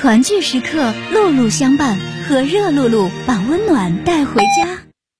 团聚时刻，露露相伴，和热露露把温暖带回家。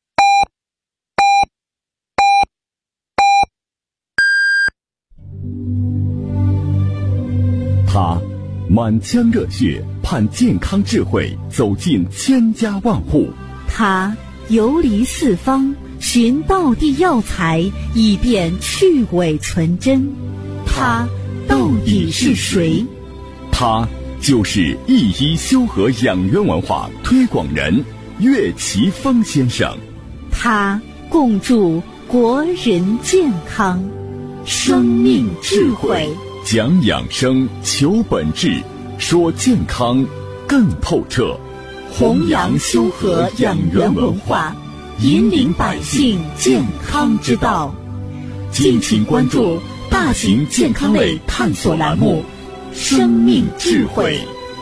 他满腔热血，盼健康智慧走进千家万户。 他游离四方，寻道地药材，以便去伪存真。他到底是谁？ 他就是一一修和养元文化推广人岳奇峰先生。 他共筑国人健康，生命智慧， 讲养生，求本质，说健康更透彻， 弘扬修和养元文化，引领百姓健康之道。敬请关注大型健康类探索栏目《生命智慧》。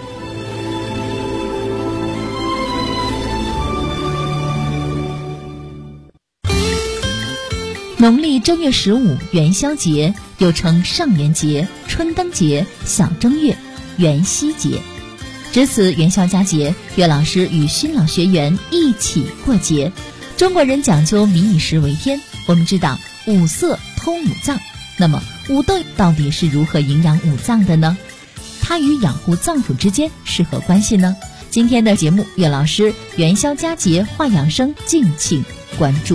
农历正月15元宵节，又称上元节、春灯节、小正月、元夕节。值此元宵佳节，岳老师与新老学员一起过节。中国人讲究民以食为天，我们知道五色通五脏，那么五豆到底是如何营养五脏的呢？它与养护脏腑之间是何关系呢？今天的节目，岳老师元宵佳节话养生，敬请关注。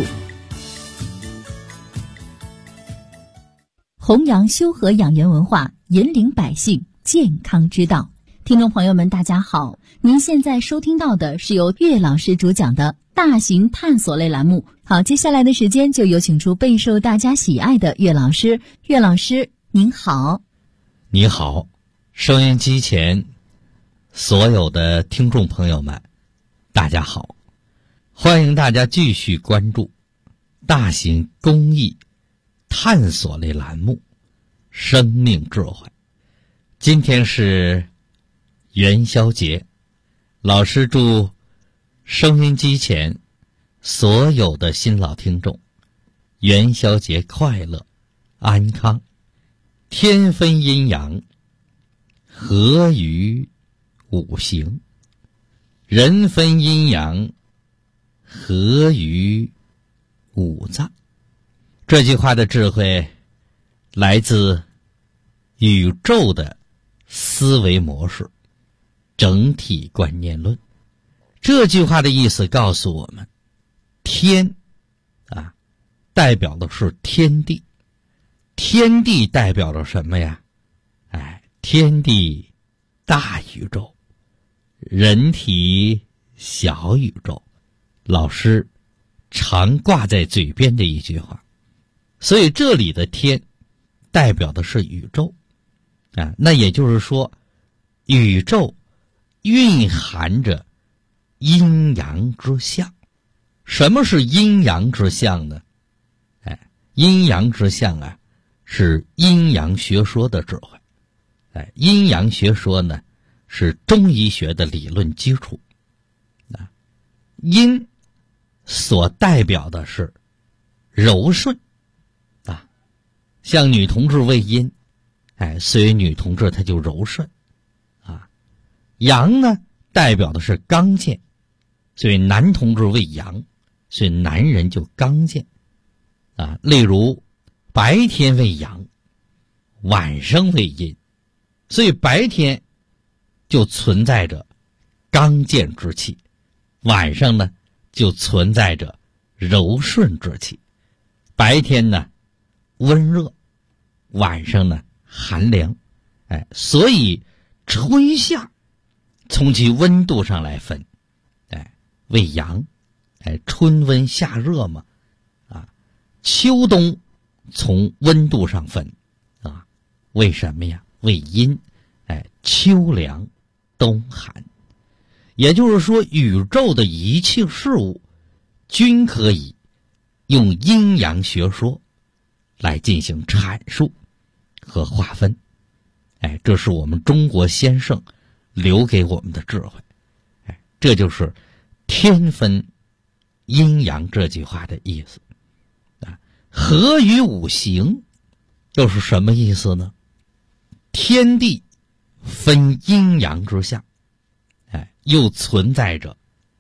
弘扬修和养元文化，引领百姓健康之道。听众朋友们大家好，您现在收听到的是由岳老师主讲的大型探索类栏目。好，接下来的时间就有请出备受大家喜爱的岳老师。岳老师您好。 你好，收音机前所有的听众朋友们大家好，欢迎大家继续关注大型公益探索类栏目生命智慧。今天是元宵节，老师祝收音机前所有的新老听众元宵节快乐安康，天分阴阳合于五行，人分阴阳合于五脏。这句话的智慧来自宇宙的思维模式整体观念论。这句话的意思告诉我们，天代表的是天地，天地代表着什么呀？天地大宇宙，人体小宇宙，老师常挂在嘴边的一句话。所以这里的天代表的是宇宙那也就是说，宇宙蕴含着阴阳之象。什么是阴阳之象呢？阴阳之象是阴阳学说的智慧。阴阳学说呢是中医学的理论基础。阴所代表的是柔顺像女同志为阴，所以女同志她就柔顺阳呢代表的是刚健，所以男同志为阳，所以男人就刚健例如白天为阳，晚上为阴，所以白天就存在着刚健之气，晚上呢就存在着柔顺之气。白天呢温热，晚上呢寒凉所以春夏从其温度上来分为阳春温夏热嘛秋冬从温度上分为什么呀？为阴秋凉冬寒。也就是说，宇宙的一切事物均可以用阴阳学说来进行阐述和划分这是我们中国先圣留给我们的智慧这就是天分阴阳这句话的意思合于五行又是什么意思呢？天地分阴阳之象又存在着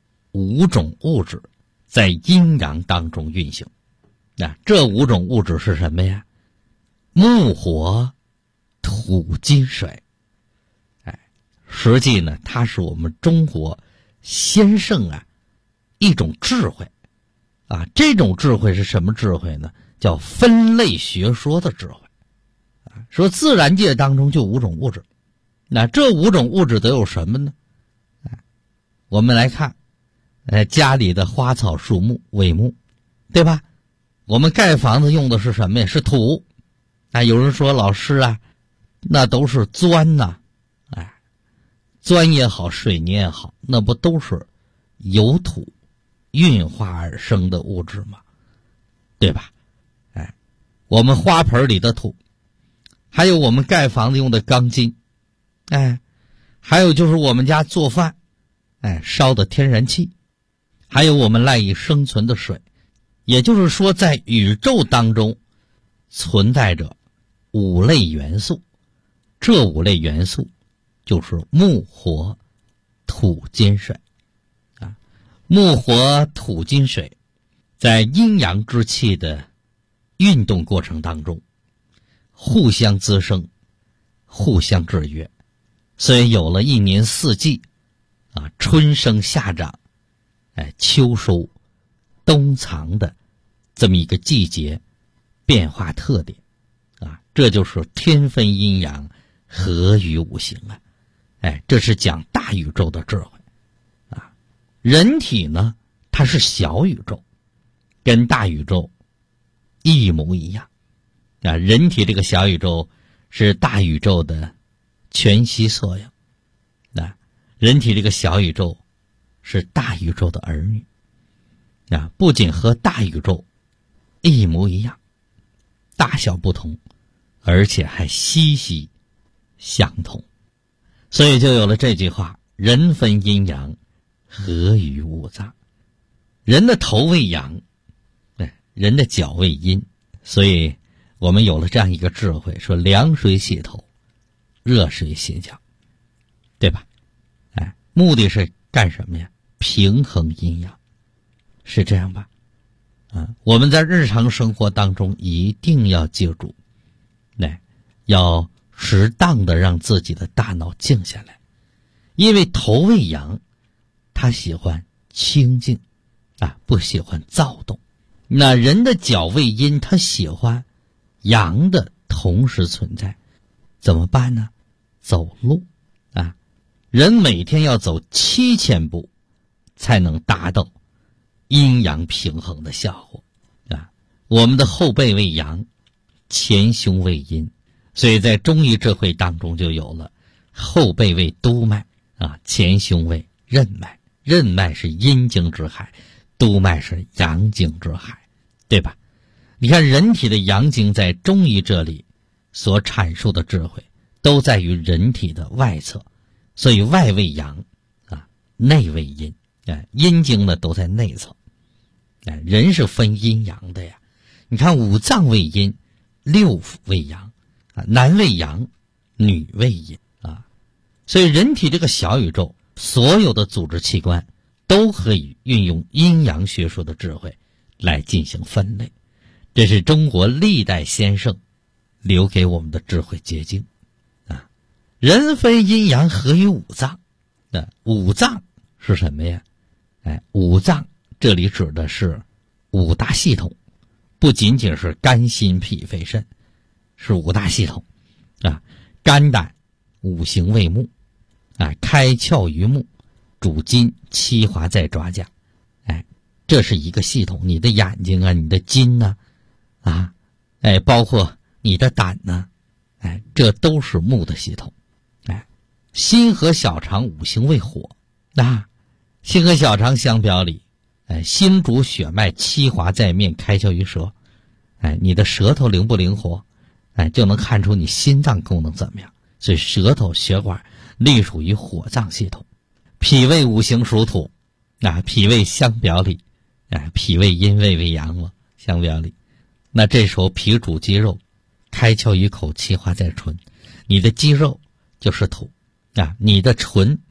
5种物质在阴阳当中运行。这5种物质是什么呀？木火土金水。实际呢，它是我们中国先圣一种智慧这种智慧是什么智慧呢？叫分类学说的智慧。说自然界当中就5种物质，那这5种物质都有什么呢？我们来看家里的花草树木为木，对吧？我们盖房子用的是什么呀？是土。有人说老师那都是砖呐。砖也好，水泥也好，那不都是由土运化而生的物质吗？对吧？我们花盆里的土，还有我们盖房子用的钢筋，还有就是我们家做饭烧的天然气，还有我们赖以生存的水。也就是说，在宇宙当中存在着5类元素，这5类元素就是木火土金水木火土金水在阴阳之气的运动过程当中互相滋生，互相制约，所以有了1年4季春生夏长秋收冬藏的这么一个季节变化特点这就是天分阴阳合于五行这是讲大宇宙的智慧人体呢，它是小宇宙，跟大宇宙一模一样人体这个小宇宙是大宇宙的全息缩影人体这个小宇宙是大宇宙的儿女不仅和大宇宙一模一样，大小不同，而且还息息相同。所以就有了这句话：人分阴阳，合于五脏。人的头为阳，人的脚为阴，所以我们有了这样一个智慧，说凉水洗头，热水洗脚，对吧？目的是干什么呀？平衡阴阳，是这样吧？我们在日常生活当中一定要记住，要适当的让自己的大脑静下来，因为头为阳，他喜欢清静不喜欢躁动。那人的脚为阴，他喜欢阳的同时存在，怎么办呢？走路人每天要走7000步才能达到阴阳平衡的效果我们的后背为阳，前胸为阴，所以在中医智慧当中就有了后背为督脉前胸为任脉，任脉是阴经之海，督脉是阳经之海，对吧？你看人体的阳经在中医这里所阐述的智慧都在于人体的外侧，所以外为阳内为阴阴经呢都在内侧人是分阴阳的呀。你看五脏为阴，六腑为阳男为阳，女为阴所以人体这个小宇宙所有的组织器官都可以运用阴阳学说的智慧来进行分类，这是中国历代先圣留给我们的智慧结晶人分阴阳，合于五脏五脏是什么呀？五脏这里指的是5大系统，不仅仅是肝心脾肺肾，是5大系统肝胆五行为木开窍于目，主筋，七华在爪甲这是一个系统。你的眼睛你的筋包括你的胆这都是木的系统心和小肠五行为火心和小肠相表里心主血脉，七华在面，开窍于舌你的舌头灵不灵活就能看出你心脏功能怎么样。所以舌头血管隶属于火脏系统。脾胃五行属土脾胃相表里脾胃阴，胃为阳嘛，相表里。那这时候脾主肌肉，开窍于口，七华在唇，你的肌肉就是土你的唇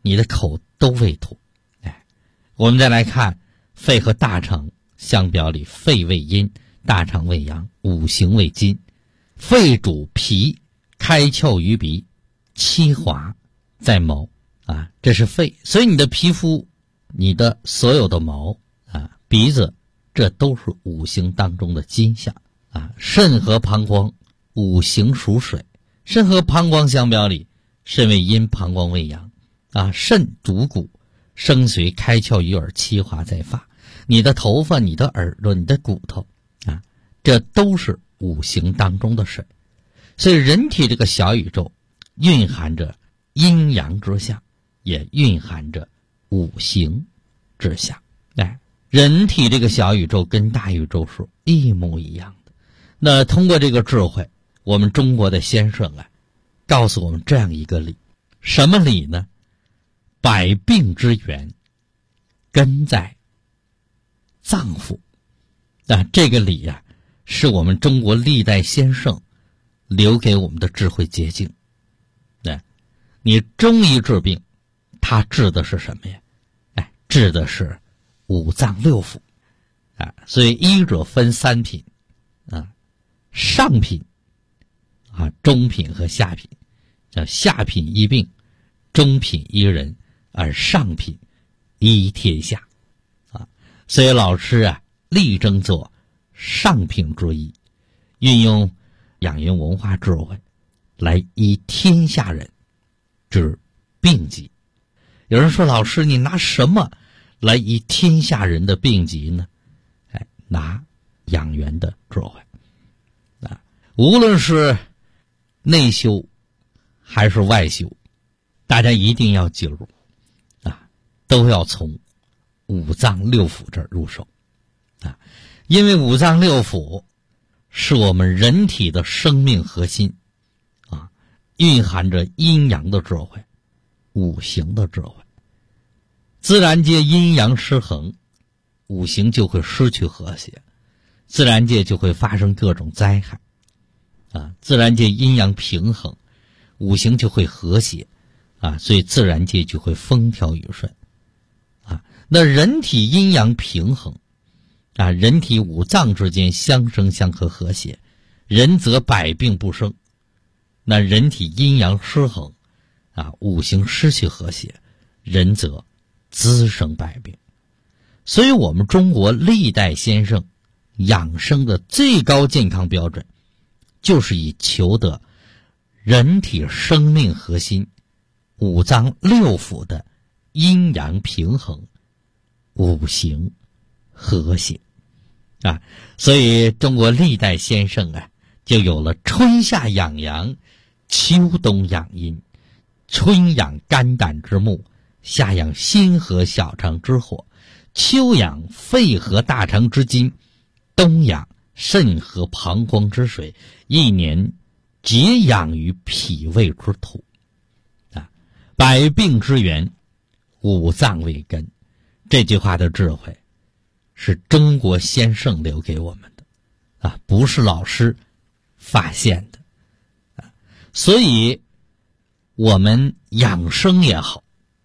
你的口都未吐。我们再来看肺和大肠相表里，肺为阴，大肠为阳，五行为金。肺主脾，开窍于鼻，七华在毛啊，这是肺。所以你的皮肤，你的所有的毛啊，鼻子，这都是五行当中的金象啊。肾和膀胱，五行属水，肾和膀胱相表里，肾为阴，膀胱为阳啊。肾主骨，生髓开窍于耳，七华在发。你的头发，你的耳朵，你的骨头啊，这都是五行当中的水。所以人体这个小宇宙蕴含着阴阳之象，也蕴含着五行之象。人体这个小宇宙跟大宇宙是一模一样的。那通过这个智慧，我们中国的先生告诉我们这样一个理。什么理呢？百病之源根在脏腑。这个理是我们中国历代先圣留给我们的智慧结晶。你中医治病，它治的是什么呀？治的是五脏六腑所以医者分三品上品中品和下品，叫下品医病，中品医人，而上品医天下所以老师力争做上品之医，运用养元文化智慧来医天下人之病疾。有人说，老师你拿什么来医天下人的病疾呢？拿养元的智慧无论是内修还是外修，大家一定要记住都要从五脏六腑这儿入手因为五脏六腑是我们人体的生命核心蕴含着阴阳的智慧，五行的智慧。自然界阴阳失衡，五行就会失去和谐，自然界就会发生各种灾害自然界阴阳平衡，五行就会和谐所以自然界就会风调雨顺那人体阴阳平衡人体五脏之间相生相克和谐，人则百病不生。那人体阴阳失衡五行失去和谐，人则滋生百病。所以我们中国历代先生养生的最高健康标准，就是以求得人体生命核心五脏六腑的阴阳平衡，五行和谐所以中国历代先生就有了春夏养阳，秋冬养阴，春养肝胆之木，夏养心和小肠之火，秋养肺和大肠之金，冬养肾和膀胱之水，一年皆养于脾胃之土百病之源，五脏为根。这句话的智慧是中国先圣留给我们的不是老师发现的所以我们养生也好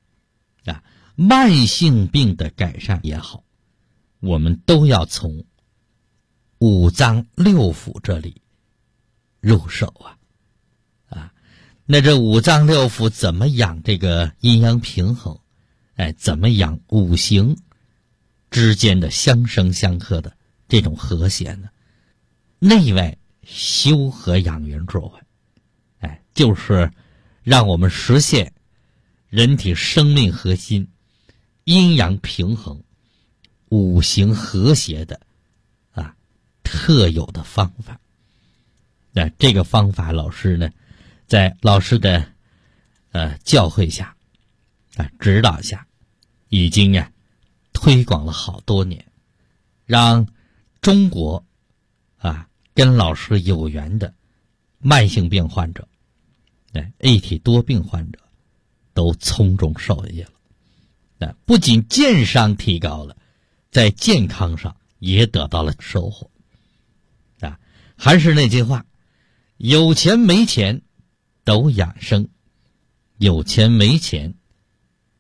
慢性病的改善也好，我们都要从五脏六腑这里入手那这五脏六腑怎么养这个阴阳平衡怎么养五行之间的相生相克的这种和谐呢？内外修和养元智慧就是让我们实现人体生命核心阴阳平衡五行和谐的特有的方法。这个方法老师呢，在老师的教诲下指导下，已经推广了好多年，让中国跟老师有缘的慢性病患者A 体多病患者都从中受益了不仅健商提高了，在健康上也得到了收获还是那句话，有钱没钱都养生，有钱没钱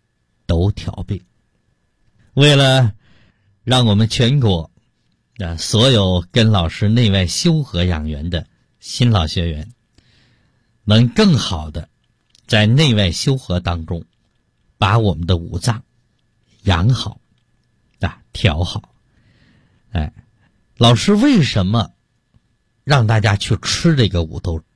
都调病。为了让我们全国所有跟老师内外修和养元的新老学员能更好的在内外修和当中把我们的五脏养好调好。老师为什么让大家去吃这个五豆？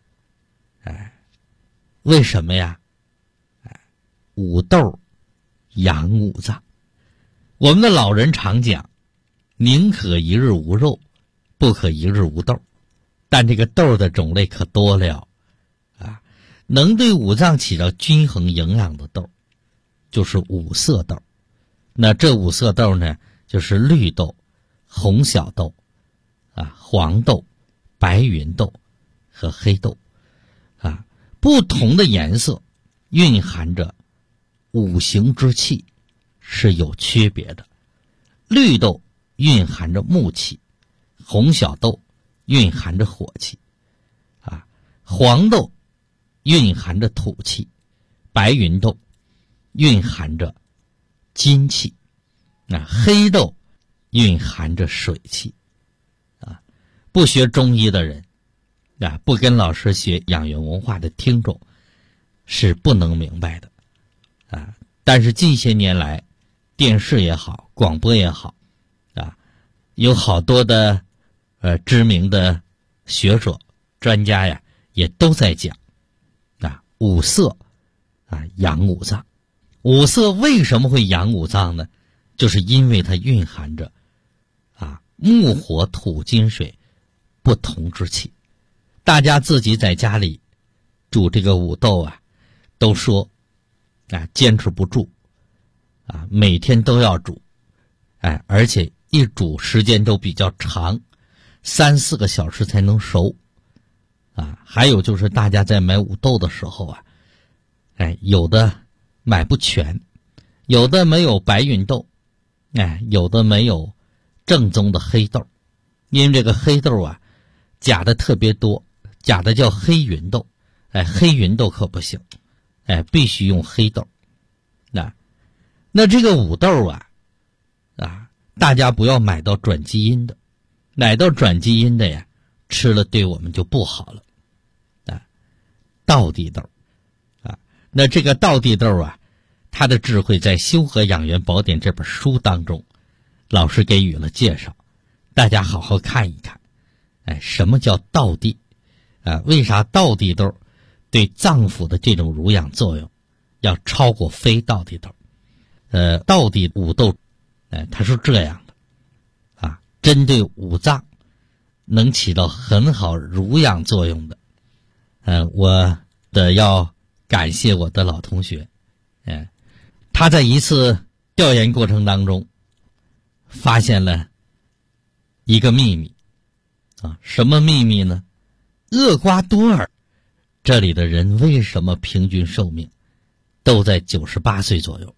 为什么呀？五豆养五脏。我们的老人常讲，宁可一日无肉，不可一日无豆。但这个豆的种类可多了能对五脏起到均衡营养的豆就是五色豆。那这五色豆呢，就是绿豆、红小豆黄豆、白芸豆和黑豆不同的颜色蕴含着五行之气是有区别的。绿豆蕴含着木气，红小豆蕴含着火气黄豆蕴含着土气，白芸豆蕴含着金气黑豆蕴含着水气不学中医的人不跟老师学养元文化的听众是不能明白的但是近些年来电视也好，广播也好有好多的知名的学者专家也都在讲五色养五脏。五色为什么会养五脏呢？就是因为它蕴含着木火土金水不同之气。大家自己在家里煮这个五豆都说坚持不住每天都要煮而且一煮时间都比较长，3-4个小时才能熟还有就是大家在买五豆的时候有的买不全，有的没有白芸豆有的没有正宗的黑豆。因为这个黑豆假的特别多，假的叫黑芸豆黑芸豆可不行必须用黑豆。那这个五豆大家不要买到转基因的，买到转基因的吃了对我们就不好了道地豆那这个道地豆它的智慧在《修和养元宝典》这本书当中老师给予了介绍，大家好好看一看什么叫道地为啥道地豆对脏腑的这种濡养作用要超过非道地豆道地五豆它是这样的针对五脏能起到很好濡养作用的我要感谢我的老同学他在一次调研过程当中发现了一个秘密什么秘密呢？厄瓜多尔这里的人为什么平均寿命都在98岁左右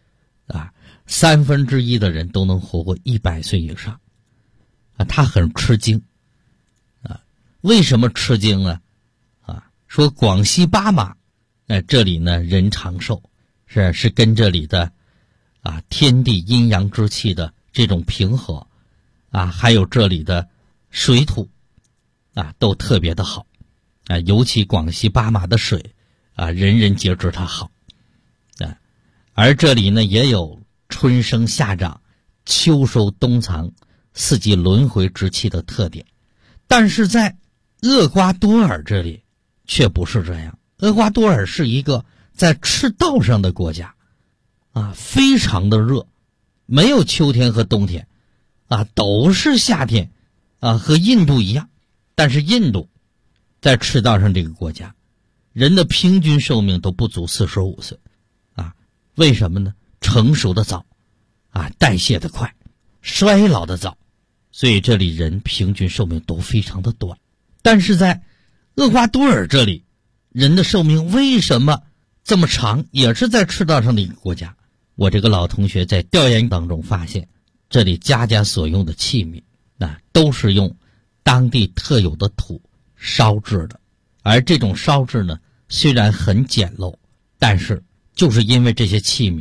1/3的人都能活过100岁以上他很吃惊为什么吃惊呢？说广西巴马这里呢人长寿是跟这里的天地阴阳之气的这种平和还有这里的水土都特别的好尤其广西巴马的水人人皆知它好而这里呢也有春生夏长秋收冬藏4季轮回之气的特点。但是在厄瓜多尔这里却不是这样。厄瓜多尔是一个在赤道上的国家非常的热，没有秋天和冬天都是夏天和印度一样。但是印度在赤道上这个国家人的平均寿命都不足45岁为什么呢？成熟的早代谢的快，衰老的早，所以这里人平均寿命都非常的短。但是在厄瓜多尔这里人的寿命为什么这么长？也是在赤道上的一个国家。我这个老同学在调研当中发现，这里家家所用的器皿都是用当地特有的土烧制的。而这种烧制呢虽然很简陋，但是就是因为这些器皿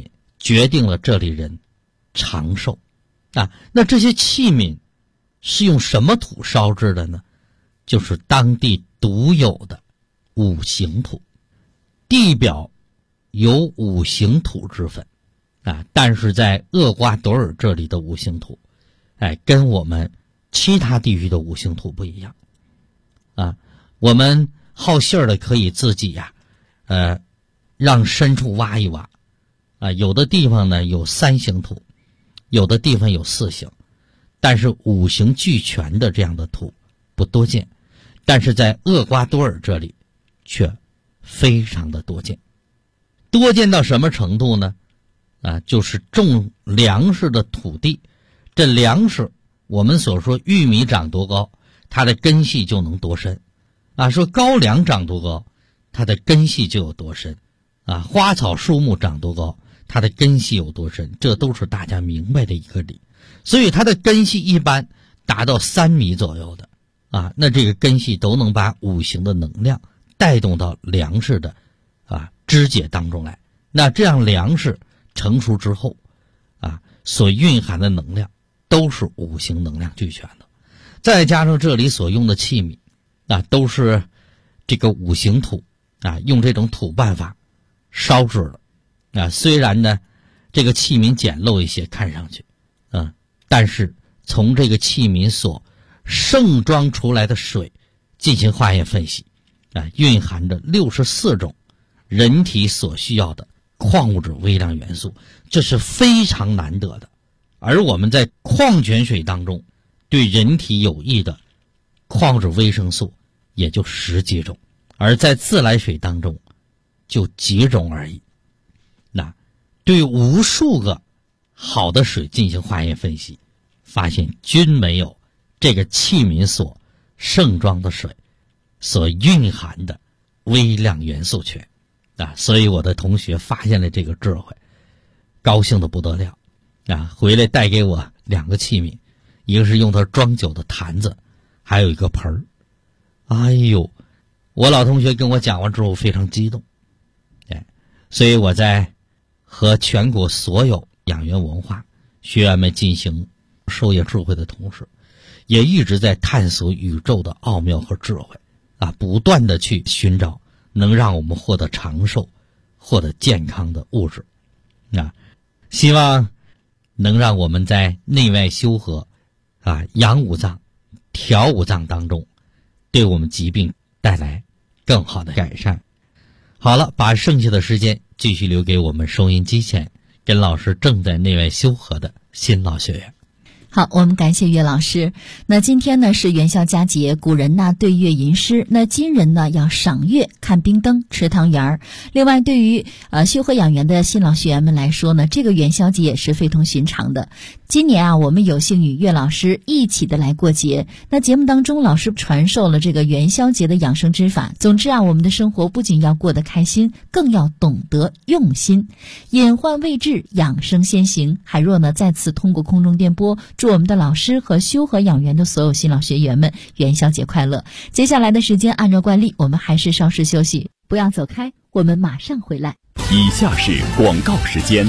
决定了这里人长寿啊。那这些器皿是用什么土烧制的呢？就是当地独有的五行土。地表有五行土之分啊，但是在厄瓜多尔这里的五行土跟我们其他地域的五行土不一样啊。我们好信儿的可以自己让深处挖一挖啊。有的地方呢有3行土，有的地方有4行，但是5行俱全的这样的土不多见，但是在厄瓜多尔这里却非常的多见。多见到什么程度呢？就是种粮食的土地，这粮食我们所说玉米长多高，它的根系就能多深啊。说高粱长多高，它的根系就有多深啊。花草树木长多高，它的根系有多深，这都是大家明白的一个理。所以它的根系一般达到3米左右的啊，那这个根系都能把5行的能量带动到粮食的肢解当中来。那这样粮食成熟之后所蕴含的能量都是5行能量俱全的。再加上这里所用的器皿都是这个5行土用这种土办法烧制的虽然呢这个器皿简陋一些看上去但是从这个器皿所盛装出来的水进行化验分析蕴含着64种人体所需要的矿物质微量元素，这是非常难得的。而我们在矿泉水当中对人体有益的矿物质维生素也就10几种，而在自来水当中就几种而已。那对无数个好的水进行化验分析，发现均没有这个器皿所盛装的水所蕴含的微量元素全所以我的同学发现了这个智慧，高兴得不得了回来带给我2个器皿，一个是用它装酒的坛子，还有一个盆儿。哎呦，我老同学跟我讲完之后非常激动所以我在和全国所有养元文化学员们进行授业智慧的同时，也一直在探索宇宙的奥妙和智慧不断的去寻找能让我们获得长寿获得健康的物质希望能让我们在内外修和养5脏调5脏当中对我们疾病带来更好的改善。好了，把剩下的时间继续留给我们收音机前跟老师正在内外修和的新老学员。 好，我们感谢岳老师。那今天呢是元宵佳节，古人呢对月吟诗，那今人呢要赏月、看冰灯、吃汤圆儿。另外，对于修和养元的新老学员们来说呢，这个元宵节也是非同寻常的。今年我们有幸与岳老师一起的来过节。那节目当中，老师传授了这个元宵节的养生之法。总之我们的生活不仅要过得开心，更要懂得用心。隐患未至，养生先行。海若呢再次通过空中电波祝我们的老师和修和养元的所有新老学员们元宵节快乐。接下来的时间按照惯例，我们还是稍事休息，不要走开，我们马上回来。 以下是广告时间。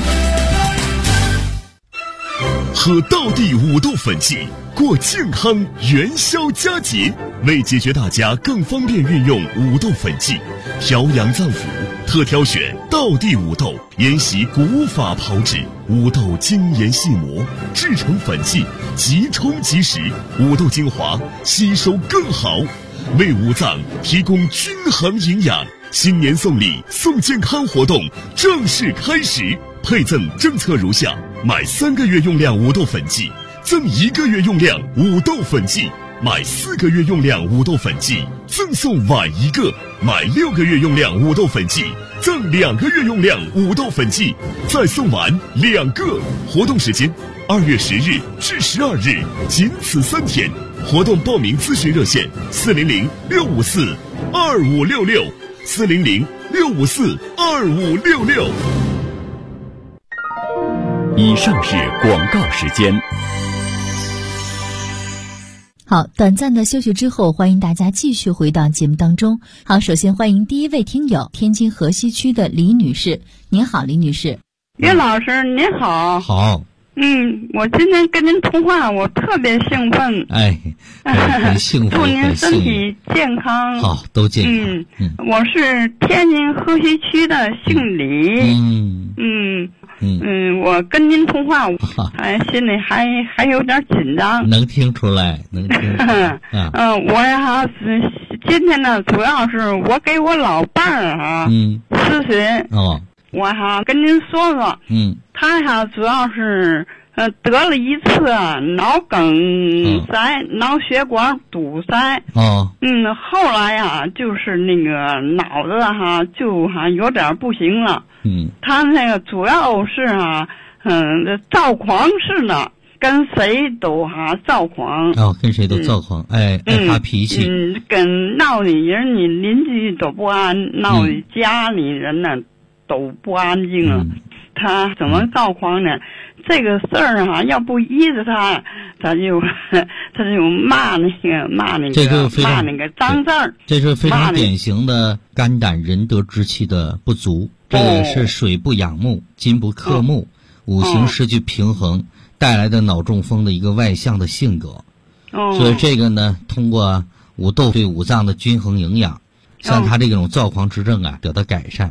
喝道地五豆粉剂，过健康元宵佳节。为解决大家更方便运用五豆粉剂，调养脏腑，特挑选道地五豆，沿袭古法炮制，五豆精研细磨，制成粉剂，即冲即食，五豆精华吸收更好，为五脏提供均衡营养。新年送礼送健康活动正式开始，配赠政策如下：买3个月用量五豆粉剂赠1个月用量五豆粉剂，买4个月用量五豆粉剂赠送碗1个，买6个月用量五豆粉剂赠2个月用量五豆粉剂，再送碗2个。活动时间2月10日至12日，仅此3天。活动报名咨询热线400-654-2566 400-654-2566。 以上是广告时间。 好，短暂的休息之后，欢迎大家继续回到节目当中。好，首先欢迎第一位听友，天津河西区的李女士。您好，李女士。 岳老师您好。 好。 我今天跟您通话，我特别兴奋。 很幸福， 祝您身体健康。 好，都健康。 我是天津河西区的，姓李。我跟您通话，心里还有点紧张。 能听出来，能听出来。 我呀今天呢，主要是我给我老伴儿咨询。我跟您说说。他主要是得了一次脑梗塞，脑血管堵塞。后来呀，就是那个脑子就有点不行了。他那个主要是躁狂似的，跟谁都躁狂。 跟谁都躁狂，爱发脾气。 跟闹的人，你邻居都不安，闹的家里人呢都不安静了。他怎么躁狂呢？这个事儿要不依着他就骂那个脏字儿。 这是非常典型的肝胆仁德之气的不足。这个是水不养目，金不克木，五行失去平衡带来的脑中风的一个外向的性格。所以这个呢，通过五豆对五脏的均衡营养，像他这种躁狂之症得到改善。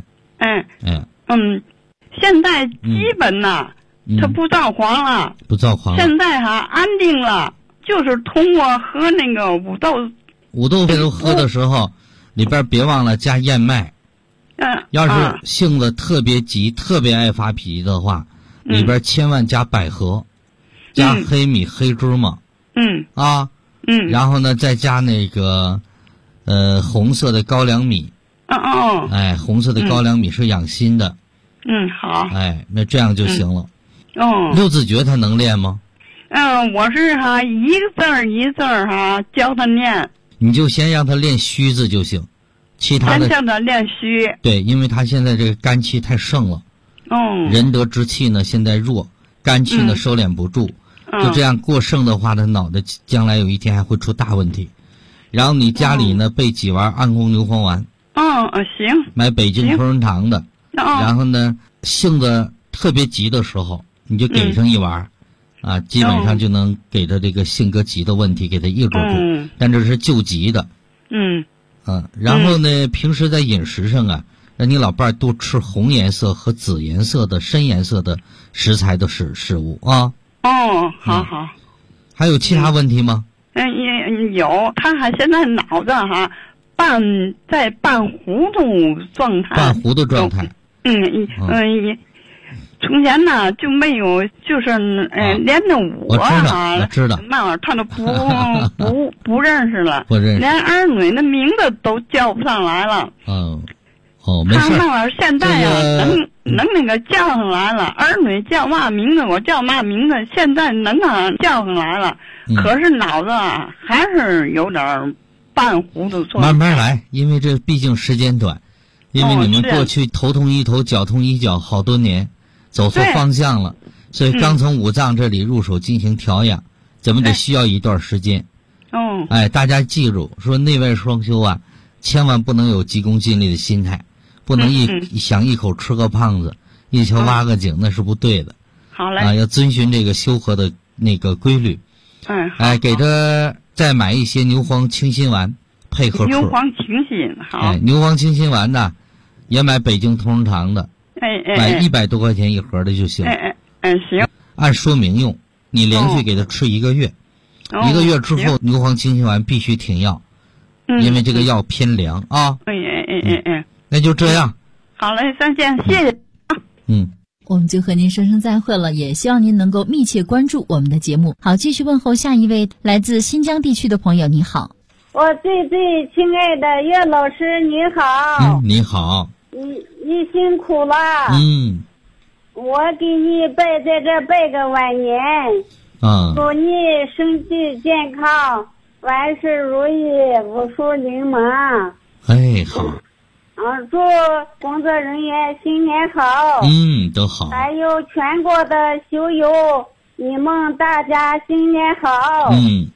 现在基本他不躁狂了，现在安定了，就是通过喝那个五豆这都喝的时候，里边别忘了加燕麦。要是性子特别急、特别爱发脾气的话，里边千万加百合，加黑米、黑芝麻。然后呢，再加那个红色的高粱米。红色的高粱米是养心的。 好。 那这样就行了。六字诀他能练吗？ 我是一个字儿一字儿教他念。 你就先让他练虚字就行，其他的先叫他练虚。 对，因为他现在这个肝气太盛了。仁德之气呢现在弱，肝气呢收敛不住，就这样过盛的话，他脑袋将来有一天还会出大问题。然后你家里呢备几丸安宫牛黄丸。 行。 买北京同仁堂的。然后呢，性子特别急的时候，你就给上一丸，基本上就能给他这个性格急的问题给他抑制住。但这是救急的。然后呢，平时在饮食上让你老伴儿多吃红颜色和紫颜色的深颜色的食材的食物啊。 好。 还有其他问题吗？ 有，他现在脑子在半糊涂状态。 半糊涂状态。 从前呢就没有，就是连着我知道， 慢慢他都不认识了，连儿女的名字都叫不上来了。 没事。 他慢慢现在能那个叫上来了，儿女叫嘛名字我叫嘛名字，现在能叫上来了。可是脑子还是有点半糊涂状态。 慢慢来，因为这毕竟时间短。因为你们过去头痛医头，脚痛医脚好多年，走错方向了，所以刚从五脏这里入手进行调养，咱们得需要一段时间。大家记住，说内外双修千万不能有急功近利的心态，不能想一口吃个胖子，一球挖个井，那是不对的。 好嘞。 要遵循这个修和的那个规律。给他再买一些牛黄清心丸配合吃。 牛黄清心好。 牛黄清心丸呢，也买北京同仁堂的，买100多块钱一盒的就行。 行。 按说明用，你连续给他吃1个月，1个月之后牛黄清心丸必须停药，因为这个药偏凉啊。那就这样。 好嘞，再见，谢谢。 我们就和您说声再会了，也希望您能够密切关注我们的节目。好，继续问候下一位来自新疆地区的朋友。你好。 我最亲爱的岳老师，你好。 你好。 你辛苦了。我给你在这拜个晚年。祝你身体健康，万事如意，五福临门。 好。 祝工作人员新年好。 都好。 还有全国的修友，你们大家新年好。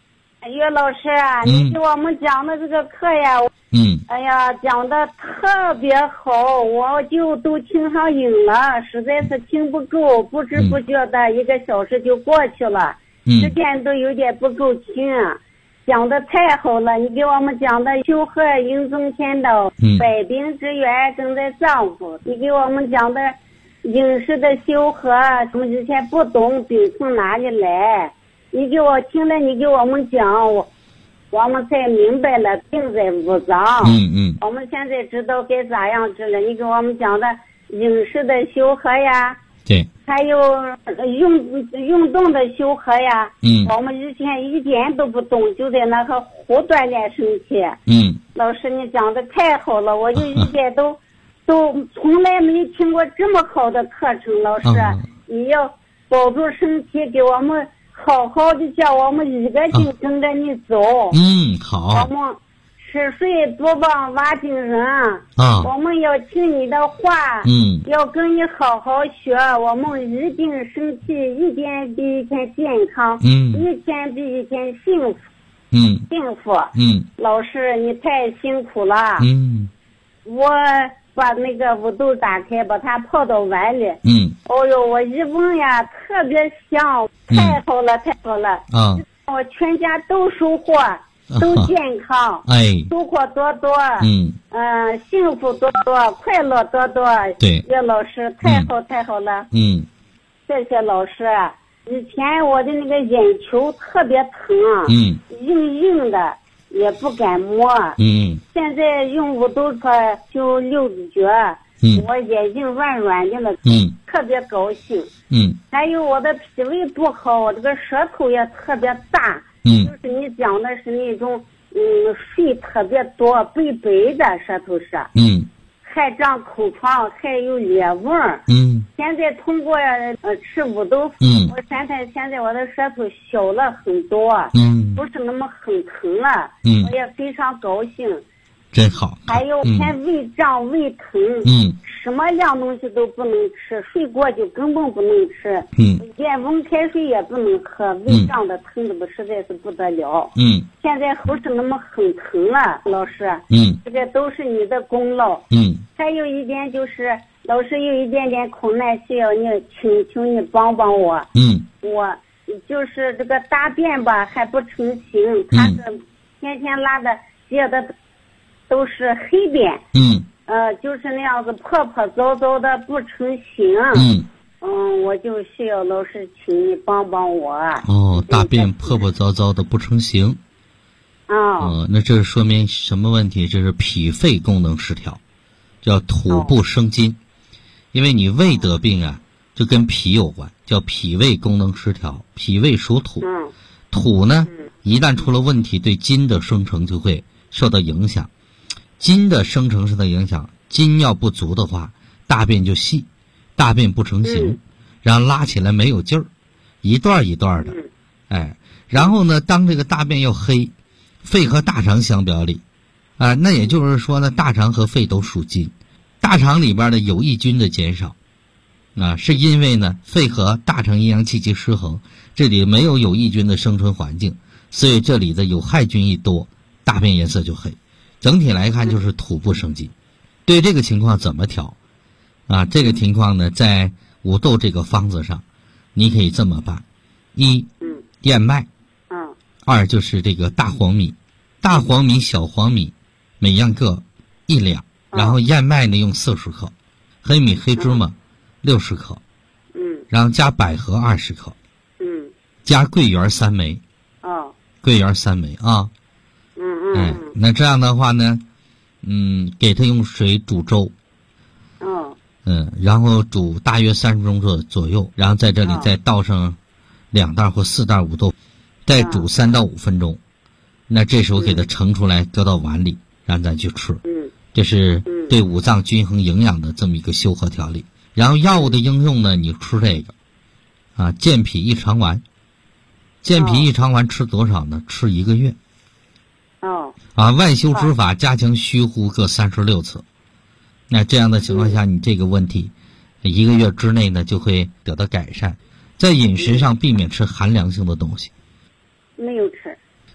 岳老师啊，你给我们讲的这个课呀，哎呀，讲的特别好，我就都听上瘾了，实在是听不够，不知不觉的1个小时就过去了，时间都有点不够听啊。讲的太好了，你给我们讲的修和迎中天道，百病之源正在丈夫，你给我们讲的饮食的修和，我们之前不懂病从哪里来，你给我听了，你给我们讲，我们才明白了病在五脏，我们现在知道该咋样治了。你给我们讲的饮食的修和呀， 对， 还有运动的修和呀，我们以前一点都不懂，就在那个胡锻炼身体。老师你讲的太好了，我就一点都从来没听过这么好的课程。老师，你要保住身体，给我们好好的叫我们1个劲跟着你走。 好。 我们吃睡多帮挖精神我们要听你的话，要跟你好好学，我们一定身体一天比一天健康，一天比一天幸福。幸福。老师你太辛苦了。我把那个五豆打开，把它泡到碗里。哦呦，我一闻呀，特别香，太好了，太好了。我全家都收获，都健康，收获多多。幸福多多，快乐多多。 对， 岳老师，太好太好了。谢谢老师。以前我的那个眼球特别疼，硬硬的。也不敢摸。现在用五豆科修六子诀，我眼睛软软的了，特别高兴。还有我的脾胃不好，我这个舌头也特别大，就是你讲的是那种水特别多，白白的舌头是。还长口疮，还有裂纹。现在通过吃五豆，我现在我的舌头小了很多，不是那么很疼了。我也非常高兴。 真好。 还有看胃胀胃疼，什么凉东西都不能吃，水果就根本不能吃，连温开水也不能喝，胃胀的疼的不实在是不得了。现在不是那么很疼了，老师。这个都是你的功劳。还有一点就是，老师有一点点困难需要你，请你帮帮我。我就是这个大便吧还不成形，它是天天拉的结的都是黑便。就是那样子破破糟糟的不成形。我就需要老师请你帮帮我。 大便破破糟糟的不成形。那这说明什么问题？这是脾肺功能失调，叫土不生金。因为你胃得病啊，就跟脾有关，叫脾胃功能失调。脾胃属土，土呢一旦出了问题，对金的生成就会受到影响。金的生成受到影响，金要不足的话，大便就细，大便不成形，然后拉起来没有劲儿，一段一段的。然后呢，当这个大便又黑，肺和大肠相表里，那也就是说呢，大肠和肺都属金，大肠里边的有益菌的减少，是因为呢，肺和大肠阴阳气机失衡，这里没有有益菌的生存环境，所以这里的有害菌一多，大便颜色就黑。整体来看就是土不生金。对这个情况怎么调？这个情况呢，在五豆这个方子上，你可以这么办：一，燕麦；二就是这个大黄米，大黄米、小黄米每样各1两，然后燕麦呢用40克，黑米、黑芝麻60克，然后加百合20克，加桂圆3枚，桂圆3枚啊。那这样的话呢，给它用水煮粥，然后煮大约30分钟左右，然后在这里再倒上2袋或4袋五豆，再煮3到5分钟。那这时候给它盛出来，搁到碗里，然后再去吃。这是对五脏均衡营养的这么一个修和调理。然后药物的应用呢，你吃这个健脾益肠丸。健脾益肠丸吃多少呢？吃1个月。万休之法加强虚呼各36次。那这样的情况下，你这个问题1个月之内呢就会得到改善。在饮食上避免吃寒凉性的东西。 没有吃。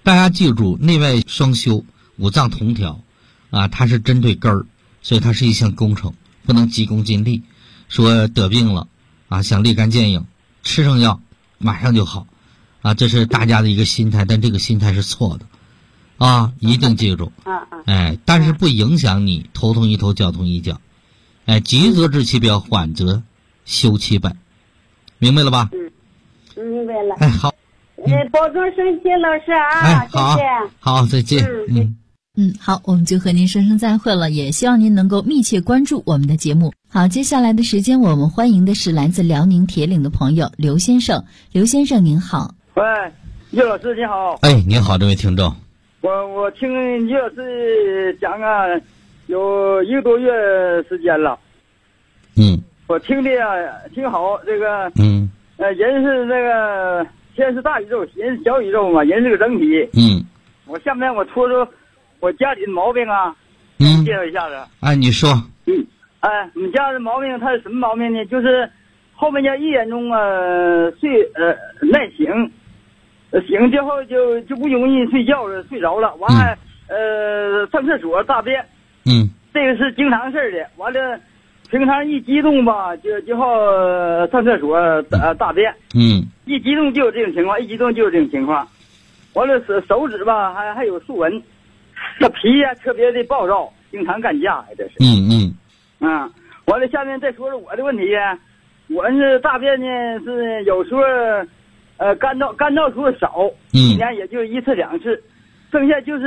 大家记住，内外双修，五脏同调，啊，它是针对根儿，所以它是一项工程，不能急功近利。说得病了，啊，想立竿见影，吃上药马上就好，啊，这是大家的一个心态，但这个心态是错的，啊，一定记住。哎，但是不影响你头痛医头，脚痛医脚。哎，急则治其表，缓则修其本，明白了吧？ 明白了。 哎，好。 保重身体，老师啊！ 哎，好， 谢谢。 好，再见。 好，我们就和您说声再会了，也希望您能够密切关注我们的节目。好，接下来的时间，我们欢迎的是来自辽宁铁岭的朋友刘先生。刘先生您好。 喂，岳老师你好。 哎，您好，这位听众。 我听岳老师讲啊，有1个多月时间了。我听的呀挺好，这个人是这个天是大宇宙，人是小宇宙嘛，人是个整体。我下面我说说我家里的毛病啊，介绍一下子。 哎，你说。 我们家的毛病它是什么毛病呢？就是后面叫1点钟耐醒，醒之后就不容易睡觉了，睡着了，完了上厕所大便。这个是经常事的。完了平常一激动吧，就好上厕所大便。一激动就有这种情况，完了手指吧还有竖纹，这脾呀特别的暴躁，经常干架，这是。完了下面再说说我的问题呀。我是大便呢是有时候干燥出少，一年也就1次2次，剩下就是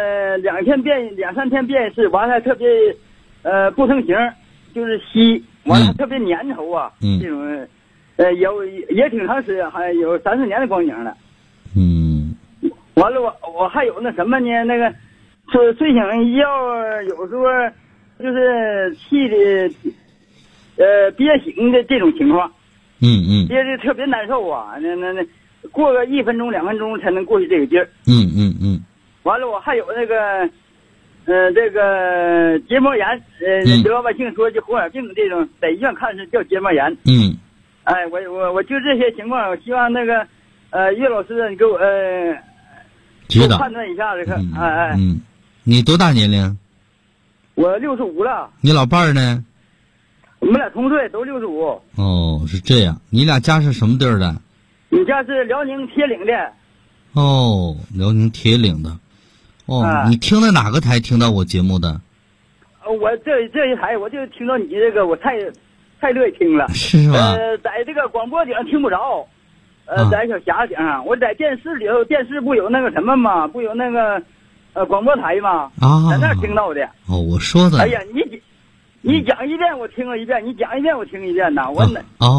2三天便一次，完了还特别不成形，就是稀，完了特别粘稠啊。这种也挺长时间，还有3、4年的光景了。完了我还有那什么呢？那个睡醒一觉，有时候就是气的憋醒的这种情况。憋的特别难受啊。那过个1分钟2分钟才能过去这个劲儿。完了我还有那个这个结膜炎，得老百姓说就红眼病这种，在医院看是叫结膜炎。我就这些情况，我希望那个岳老师你给我指导判断一下这个。 你多大年龄？ 我65了。 你老伴儿呢？ 我们俩同岁，都65。 哦，是这样。你俩家是什么地儿的？ 你家是辽宁铁岭的。 哦，辽宁铁岭的。你听的哪个台听到我节目的？ 我这一台我就听到你这个，我太乐意听了。 是吧？ 在这个广播顶上听不着，在小匣子顶上，我在电视里头，电视不有那个什么吗？不有那个广播台吗？在那儿听到的。 我说的。 哎呀，你讲一遍我听了一遍，你讲一遍我听一遍呐。我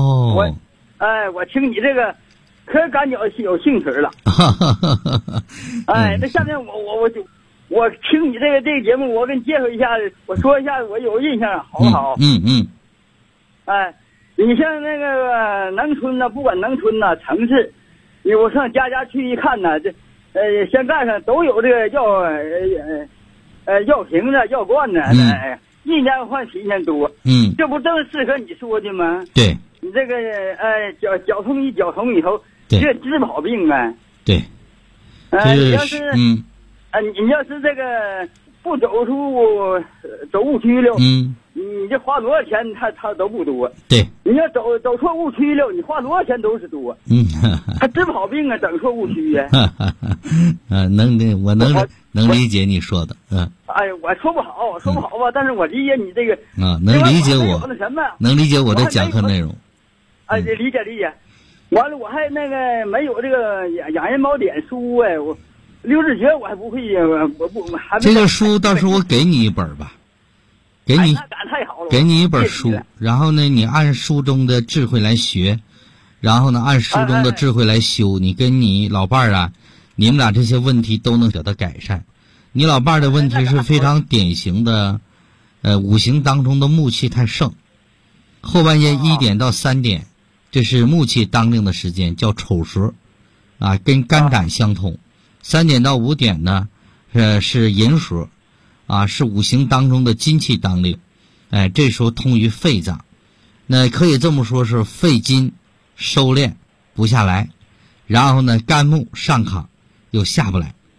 听你这个可感觉有兴趣了。那下面我听你这个节目，我给你介绍一下，我说一下我有印象，好不好？你像那个农村呢，不管农村呢城市，我上家去一看呢，这现在上都有这个药瓶子、药罐子，一年换比一年多。这不正适合你说的吗？ 对。 你这个脚痛医脚痛以后，这治不好病呗。 对。 你要是你要是这个不走误区了，你这花多少钱他都不多。 对。 你要走错误区了，你花多少钱都是多。还治不好病啊，整错误区呀。 我能理解你说的。 我说不好吧，但是我理解你这个。 能理解我。能理解我的讲课内容。 理解。完了，我还那个没有这个养人宝典书我刘志学我还不会我还这个书到时候我给你一本吧，给你太好了， 给你一本书，然后呢你按书中的智慧来学，然后呢按书中的智慧来修，你跟你老伴儿啊，你们俩这些问题都能得到改善。你老伴儿的问题是非常典型的五行当中的木气太盛，后半夜1点到3点这是木气当令的时间，叫丑时跟肝胆相通。3点到5点呢是寅时是五行当中的金气当令，这时候通于肺脏，那可以这么说是肺金收敛不下来，然后呢肝木上亢又下不来，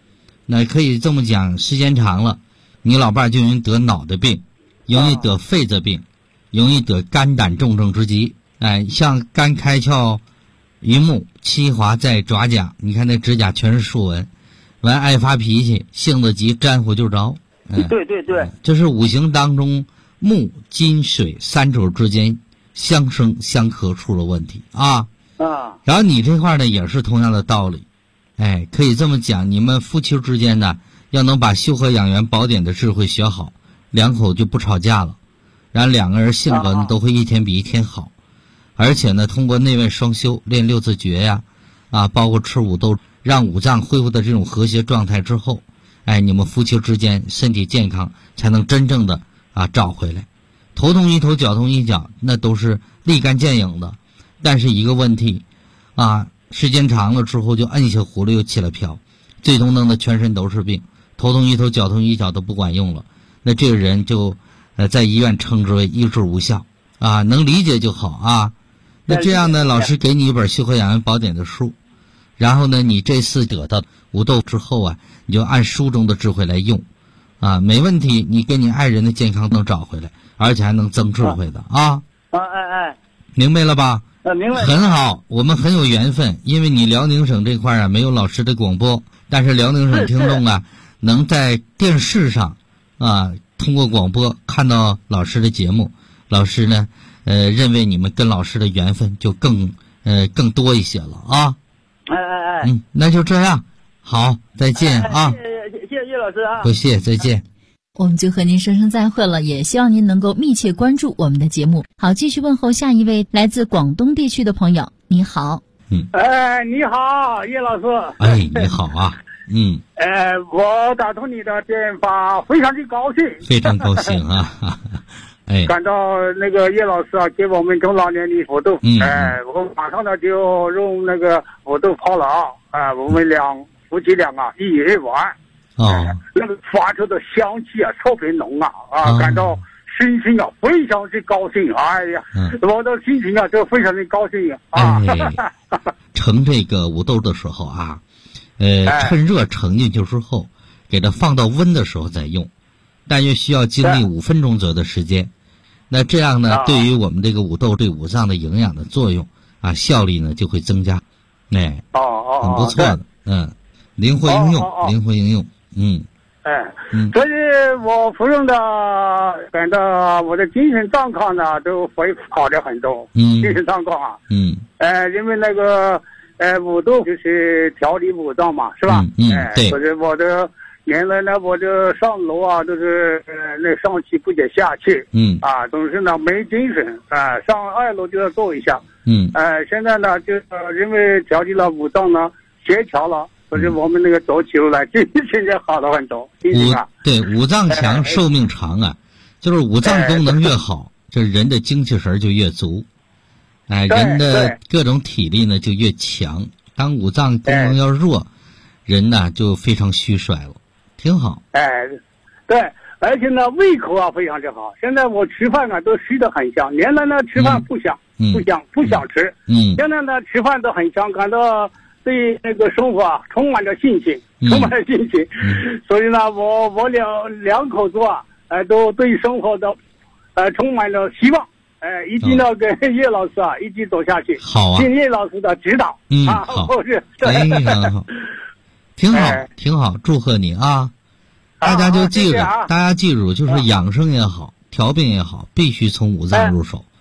那可以这么讲，时间长了，你老伴就容易得脑袋病，容易得肺子病，容易得肝胆重症之疾。像肝开窍于目，七划在爪甲，你看那指甲全是竖纹，完爱发脾气，性子急，沾火就着。 对对对， 这是五行当中木金水三者之间相生相克出了问题啊。然后你这块呢也是同样的道理。可以这么讲，你们夫妻之间呢要能把修和养元宝典的智慧学好，两口就不吵架了，然后两个人性格呢都会一天比一天好。而且呢，通过内外双修，练六字诀呀，包括吃五豆，让五脏恢复的这种和谐状态之后，你们夫妻之间身体健康才能真正的找回来。头痛医头，脚痛医脚，那都是立竿见影的。但是一个问题时间长了之后就摁下葫芦又起了瓢，最终弄得全身都是病，头痛医头，脚痛医脚都不管用了。那这个人就在医院称之为医治无效能理解就好啊。那这样呢，老师给你一本修和养元宝典的书，然后呢，你这次得到五豆之后你就按书中的智慧来用没问题，你跟你爱人的健康能找回来，而且还能增智慧的明白了吧？ 明白。 很好，我们很有缘分，因为你辽宁省这块没有老师的广播，但是辽宁省听众能在电视上通过广播看到老师的节目，老师呢认为你们跟老师的缘分就更多一些了那就这样，好，再见谢谢叶老师不谢，再见。 我们就和您说声再会了，也希望您能够密切关注我们的节目。好，继续问候下一位来自广东地区的朋友。你好。 你好，叶老师。 你好我打通你的电话，非常的高兴。 非常高兴感到那个叶老师给我们中老年的五豆，我马上呢就用那个五豆泡了我们夫妻俩一夜玩。那个发出的香气特别浓感到心情非常的高兴。我的心情就非常的高兴盛这个五豆的时候趁热盛进去之后，给它放到温的时候再用，大约需要经历5分钟左右的时间。那这样呢，对于我们这个五豆对五脏的营养的作用效力呢就会增加。很不错的。灵活应用。 所以我服用的感到我的精神状况呢都会好的很多。精神状况因为那个五豆就是调理五脏嘛，是吧？ 对。 所以我的原来呢，我就上楼都是那上气不接下气。总是呢没精神上2楼就要坐一下。现在呢就因为调理了五脏呢协调了。所以我们那个走起路来现在好了很多。 对，五脏强寿命长就是五脏功能越好，这人的精气神就越足，人的各种体力呢就越强。当五脏功能要弱，人呢就非常虚衰了，挺好。 对，而且呢胃口非常的好。现在我吃饭都吃得很香，原来呢吃饭不想吃，现在呢吃饭都很香，感到对那个生活充满着信心，所以呢，我两口子都对生活的充满着希望，一定要跟叶老师一起走下去。 好听叶老师的指导。 好，好，挺好，祝贺你大家就记住，大家记住，就是养生也好，调病也好，必须从五脏入手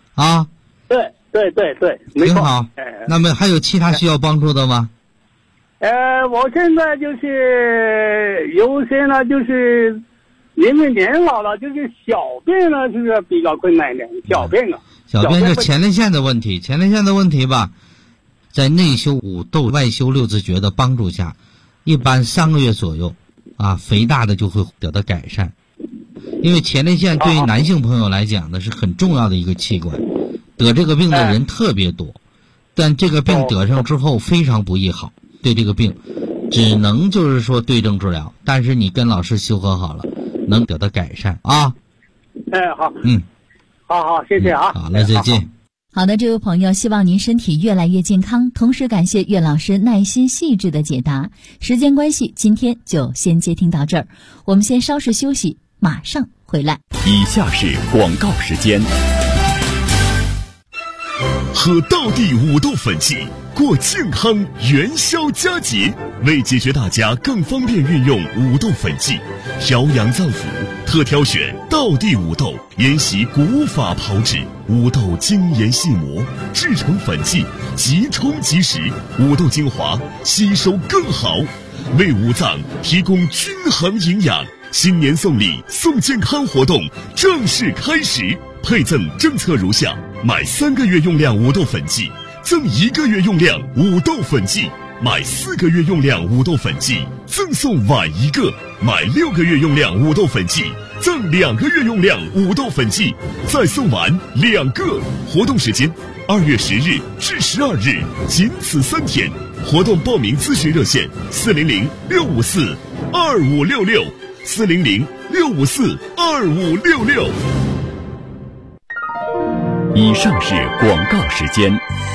对，没错。 挺好。那么还有其他需要帮助的吗？ 我现在就是有些呢，就是因为年老了，就是小便呢，就是比较困难一点。小便是前列腺的问题，吧，在内修五豆、外修六字诀的帮助下，一般3个月左右肥大的就会得到改善。因为前列腺对于男性朋友来讲呢，是很重要的一个器官。得这个病的人特别多，但这个病得上之后非常不易好。对这个病只能就是说对症治疗，但是你跟老师修和好了，能得到改善好。好，谢谢好了，再见。 好的，这位朋友，希望您身体越来越健康，同时感谢岳老师耐心细致的解答。时间关系，今天就先接听到这儿，我们先稍事休息，马上回来。 以下是广告时间。喝道地五豆粉剂，过健康元宵佳节。为解决大家更方便运用五豆粉剂，调养脏腑，特挑选道地五豆，沿袭古法炮制，五豆精研细磨，制成粉剂，即冲即食，五豆精华吸收更好，为五脏提供均衡营养。新年送礼送健康活动正式开始，配赠政策如下：买3个月用量五豆粉剂赠1个月用量五豆粉剂，买4个月用量五豆粉剂赠送碗1个，买6个月用量五豆粉剂赠2个月用量五豆粉剂，再送碗2个。活动时间2月10日至12日，仅此3天。活动报名咨询热线400-654-2566，400-654-2566。以上是广告时间。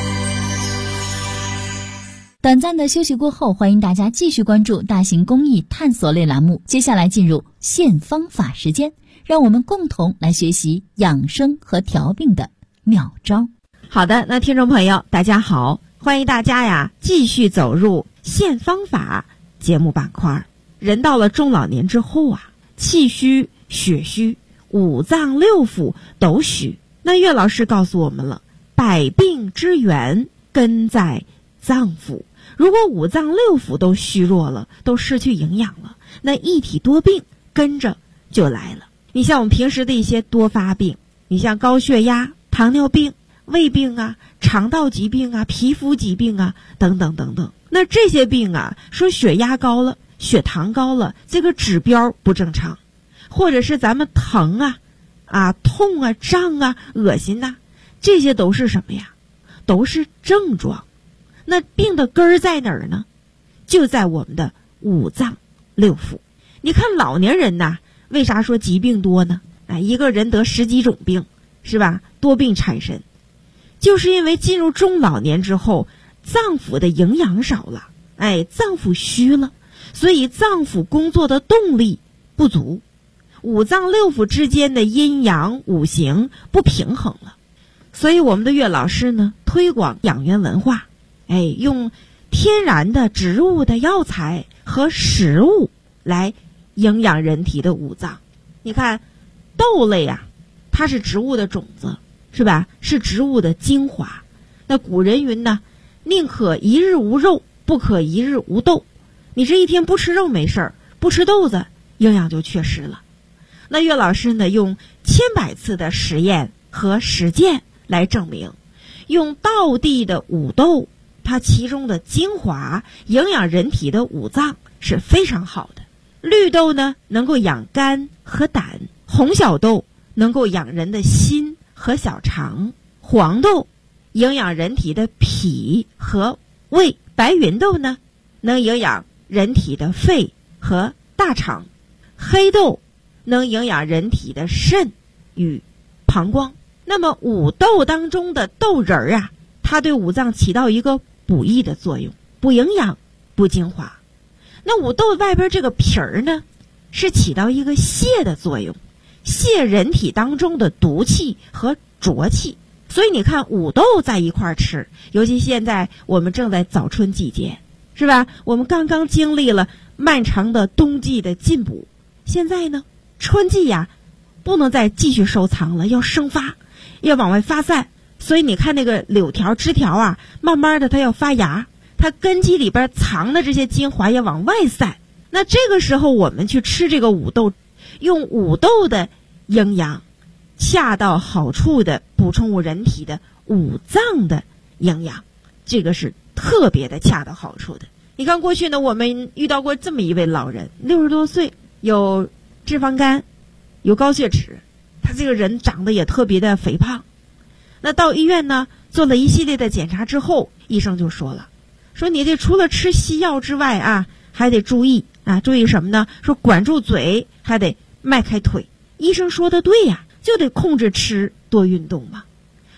短暂的休息过后，欢迎大家继续关注大型公益探索类栏目。接下来进入现方法时间，让我们共同来学习养生和调病的妙招。 好的，那听众朋友大家好，欢迎大家呀继续走入现方法节目板块。人到了中老年之后啊，气虚、血虚、五脏六腑都虚。那岳老师告诉我们了，百病之源根在脏腑。如果五脏六腑都虚弱了，都失去营养了，那一体多病跟着就来了。你像我们平时的一些多发病，你像高血压、糖尿病、胃病啊、肠道疾病啊、皮肤疾病啊等等等等。那这些病啊，说血压高了、血糖高了，这个指标不正常，或者是咱们疼啊、痛啊、胀啊、恶心呐，这些都是什么呀？都是症状。那病的根儿在哪儿呢？就在我们的五脏六腑。你看老年人呐，为啥说疾病多呢？一个人得10几种病，是吧？多病缠身，就是因为进入中老年之后，脏腑的营养少了，脏腑虚了，所以脏腑工作的动力不足，五脏六腑之间的阴阳五行不平衡了。所以我们的岳老师呢，推广养元文化，用天然的植物的药材和食物来营养人体的五脏。你看豆类啊，它是植物的种子，是吧？是植物的精华。那古人云呢，宁可一日无肉，不可一日无豆。你这一天不吃肉没事儿，不吃豆子营养就缺失了。那岳老师呢，用千百次的实验和实践来证明，用道地的五豆，它其中的精华营养人体的五脏是非常好的。绿豆呢，能够养肝和胆；红小豆能够养人的心和小肠；黄豆营养人体的脾和胃；白芸豆呢，能营养人体的肺和大肠；黑豆能营养人体的肾与膀胱。那么五豆当中的豆仁儿啊，它对五脏起到一个补益的作用，补营养、补精华。那五豆外边这个皮儿呢，是起到一个泻的作用，泻人体当中的毒气和浊气。所以你看五豆在一块儿吃，尤其现在我们正在早春季节，是吧？我们刚刚经历了漫长的冬季的进补，现在呢，春季呀，不能再继续收藏了，要生发，要往外发散。所以你看那个柳条枝条啊，慢慢的它要发芽，它根基里边藏的这些精华也往外散。那这个时候我们去吃这个五豆，用五豆的营养恰到好处的补充人体的五脏的营养，这个是特别的恰到好处的。你看过去呢，我们遇到过这么一位老人，60多岁，有脂肪肝，有高血脂，他这个人长得也特别的肥胖。那到医院呢，做了一系列的检查之后，医生就说了，说你这除了吃西药之外啊，还得注意注意什么呢？说管住嘴，还得迈开腿。医生说的对呀，就得控制吃，多运动嘛。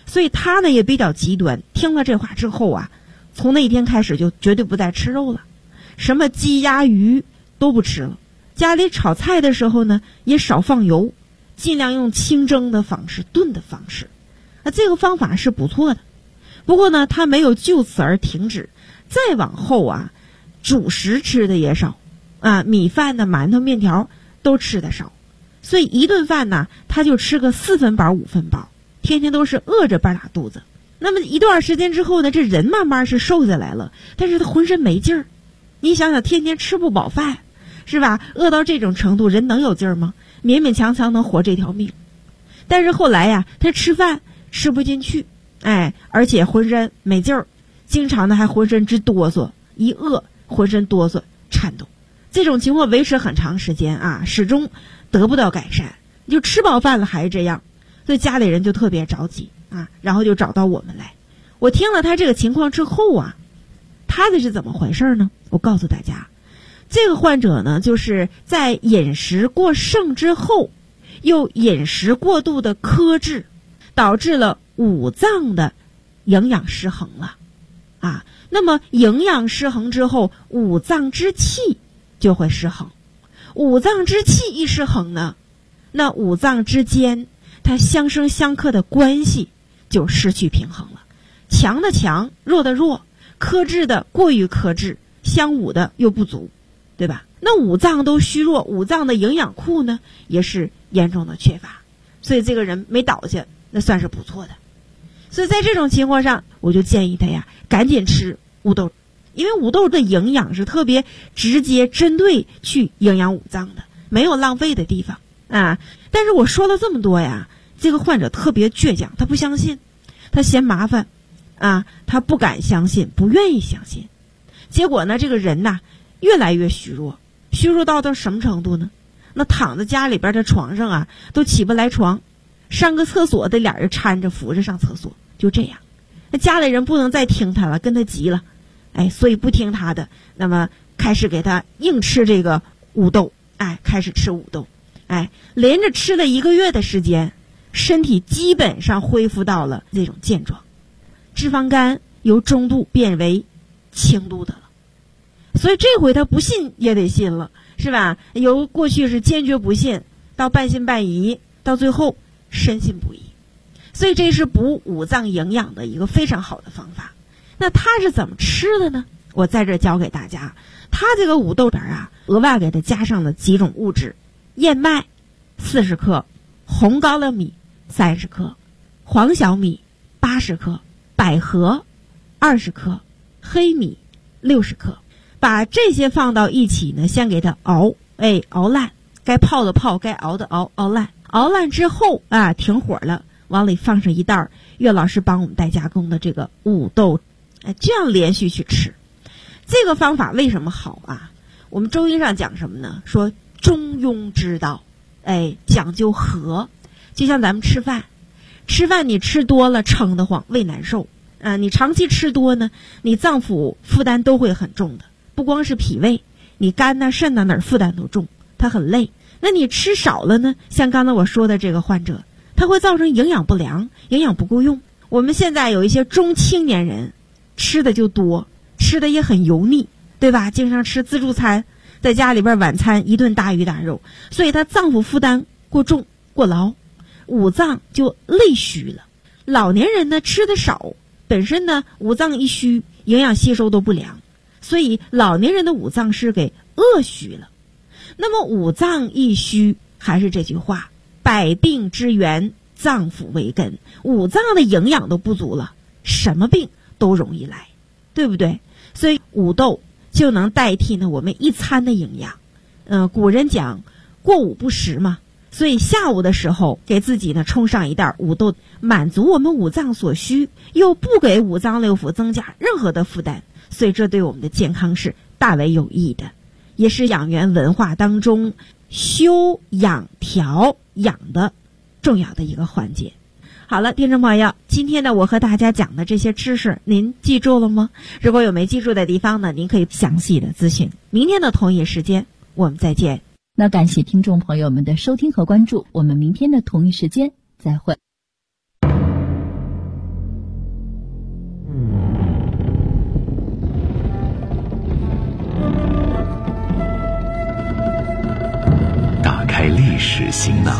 所以他呢也比较极端，听了这话之后啊，从那一天开始就绝对不再吃肉了，什么鸡鸭鱼都不吃了，家里炒菜的时候呢也少放油，尽量用清蒸的方式、炖的方式。这个方法是不错的，不过呢他没有就此而停止，再往后啊，主食吃的也少啊，米饭呢、馒头、面条都吃的少，所以一顿饭呢他就吃个4分饱5分饱，天天都是饿着半拉肚子。那么一段时间之后呢，这人慢慢是瘦下来了，但是他浑身没劲儿。你想想，天天吃不饱饭，是吧？饿到这种程度，人能有劲儿吗？勉勉强强能活这条命。但是后来呀，他吃饭吃不进去，而且浑身没劲儿，经常的还浑身直哆嗦，一饿浑身哆嗦颤抖。这种情况维持很长时间啊，始终得不到改善，就吃饱饭了还是这样，所以家里人就特别着急啊，然后就找到我们来。我听了他这个情况之后啊，他这是怎么回事呢？我告诉大家，这个患者呢，就是在饮食过剩之后，又饮食过度的克制，导致了五脏的营养失衡了啊。那么营养失衡之后，五脏之气就会失衡。五脏之气一失衡呢，那五脏之间它相生相克的关系就失去平衡了。强的强，弱的弱，克制的过于克制，相侮的又不足，对吧？那五脏都虚弱，五脏的营养库呢也是严重的缺乏，所以这个人没倒下，那算是不错的。所以在这种情况上，我就建议他呀，赶紧吃五豆，因为五豆的营养是特别直接针对去营养五脏的，没有浪费的地方啊。但是我说了这么多呀，这个患者特别倔强，他不相信，他嫌麻烦啊，他不敢相信，不愿意相信。结果呢，这个人呐越来越虚弱，虚弱到什么程度呢？那躺在家里边的床上啊，都起不来床，上个厕所得俩人搀着扶着上厕所，就这样。那家里人不能再听他了，跟他急了，所以不听他的，那么开始给他硬吃这个五豆，开始吃五豆，连着吃了1个月的时间，身体基本上恢复到了这种健壮，脂肪肝由中度变为轻度的了。所以这回他不信也得信了，是吧？由过去是坚决不信，到半信半疑，到最后深信不疑。所以这是补五脏营养的一个非常好的方法。那他是怎么吃的呢？我在这教给大家。他这个五豆里啊，额外给他加上了几种物质：燕麦40克，红高粱米30克，黄小米80克，百合20克，黑米60克。把这些放到一起呢，先给它熬，熬烂，该泡的泡，该熬的熬，熬烂。熬烂之后啊，停火了，往里放上一袋岳老师帮我们代加工的这个五豆，这样连续去吃。这个方法为什么好啊？我们中医上讲什么呢？说中庸之道，讲究和。就像咱们吃饭你吃多了撑得慌，胃难受啊。你长期吃多呢，你脏腑负担都会很重的。不光是脾胃，你肝呐、肾呐哪儿负担都重，它很累。那你吃少了呢，像刚才我说的这个患者，它会造成营养不良，营养不够用。我们现在有一些中青年人吃的就多，吃的也很油腻，对吧？经常吃自助餐，在家里边晚餐一顿大鱼大肉，所以他脏腑负担过重过劳，五脏就累虚了。老年人呢吃的少，本身呢五脏一虚，营养吸收都不良，所以老年人的五脏是给饿虚了。那么五脏一虚，还是这句话，百病之源脏腑为根，五脏的营养都不足了，什么病都容易来，对不对？所以五豆就能代替呢我们一餐的营养。古人讲过午不食嘛，所以下午的时候给自己呢冲上一袋五豆，满足我们五脏所需，又不给五脏六腑增加任何的负担，所以这对我们的健康是大为有益的，也是养元文化当中修养调养的重要的一个环节。好了，听众朋友，今天呢我和大家讲的这些知识您记住了吗？如果有没记住的地方呢，您可以详细的咨询。明天的同一时间我们再见。 那感谢听众朋友们的收听和关注，我们明天的同一时间再会。 史行囊，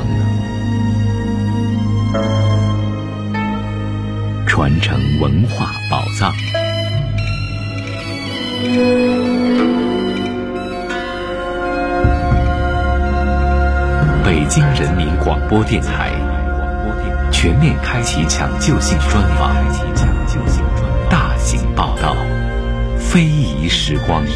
传承文化宝藏。北京人民广播电台全面开启抢救性专访，大型报道，非遗时光。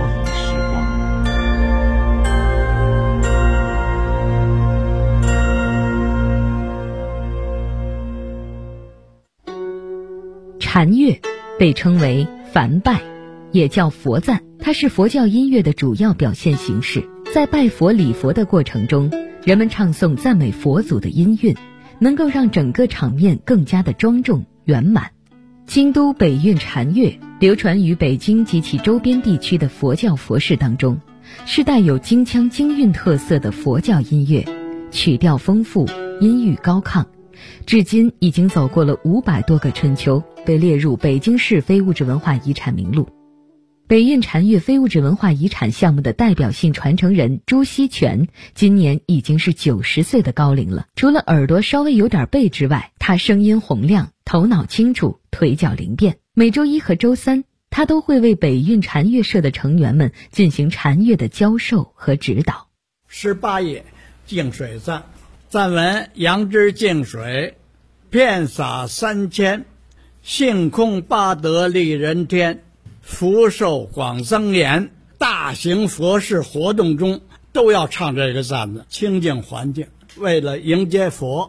禅乐被称为梵拜，也叫佛赞，它是佛教音乐的主要表现形式。在拜佛礼佛的过程中，人们唱诵赞美佛祖的音韵，能够让整个场面更加的庄重圆满。京都北韵禅乐流传于北京及其周边地区的佛教佛事当中，是带有京腔京韵特色的佛教音乐，曲调丰富，音域高亢，至今已经走过了500多个春秋，被列入北京市非物质文化遗产名录。北韵禅乐非物质文化遗产项目的代表性传承人朱锡全今年已经是90岁的高龄了。除了耳朵稍微有点背之外，他声音洪亮，头脑清楚，腿脚灵便。每周一和周三，他都会为北韵禅乐社的成员们进行禅乐的教授和指导。 18页净水赞，赞文：杨枝净水，遍洒3000，性空八德利人天，福寿广增延。大型佛事活动中都要唱这个赞子，清净环境，为了迎接佛。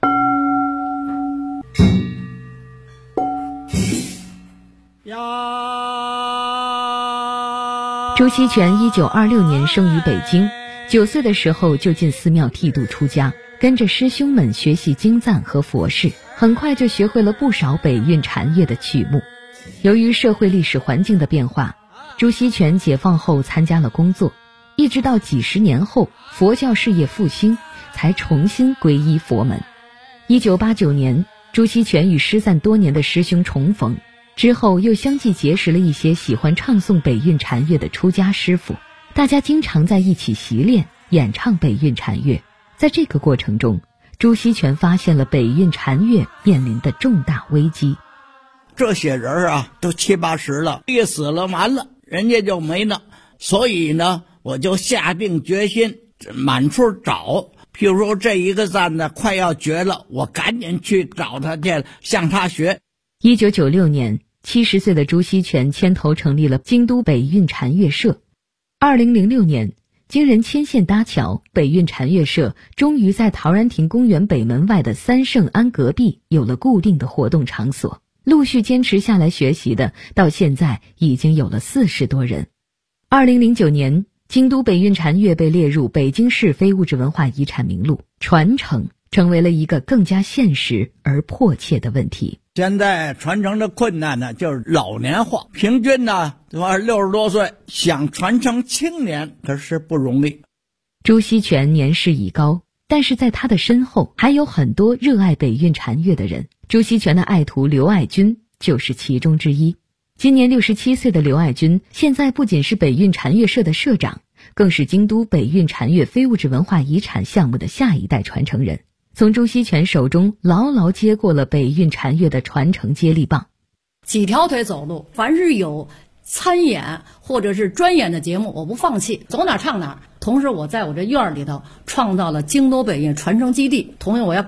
朱锡全1926年生于北京，9岁的时候就进寺庙剃度出家，跟着师兄们学习经赞和佛事，很快就学会了不少北韵禅乐的曲目。由于社会历史环境的变化，朱锡全解放后参加了工作，一直到几十年后佛教事业复兴，才重新皈依佛门。1989年，朱锡全与失散多年的师兄重逢，之后又相继结识了一些喜欢唱诵北韵禅乐的出家师傅，大家经常在一起习练演唱北韵禅乐。在这个过程中，朱锡全发现了北韵禅乐面临的重大危机。 这些人啊都70、80了，一死了完了，人家就没了。所以呢，我就下定决心满处找，譬如说这一个赞呢快要绝了，我赶紧去找他去，向他学。 1996年，70岁的朱锡全牵头成立了京都北韵禅乐社。2006年，经人牵线搭桥，北韵禅乐社终于在陶然亭公园北门外的三圣庵隔壁有了固定的活动场所。陆续坚持下来学习的，到现在已经有了40多人。2009年，京都北韵禅乐被列入北京市非物质文化遗产名录，传承成为了一个更加现实而迫切的问题。 现在传承的困难呢，就是老年化，平均呢60多岁，想传承青年可是不容易。 朱锡全年事已高，但是在他的身后还有很多热爱北韵禅乐的人。朱锡全的爱徒刘爱军就是其中之一。今年67岁的刘爱军，现在不仅是北韵禅乐社的社长，更是京都北韵禅乐非物质文化遗产项目的下一代传承人，从朱锡全手中牢牢接过了北韵禅乐的传承接力棒。 几条腿走路，凡是有参演或者是专演的节目，我不放弃，走哪唱哪。同时我在我这院里头创造了京都北韵传承基地，同时我要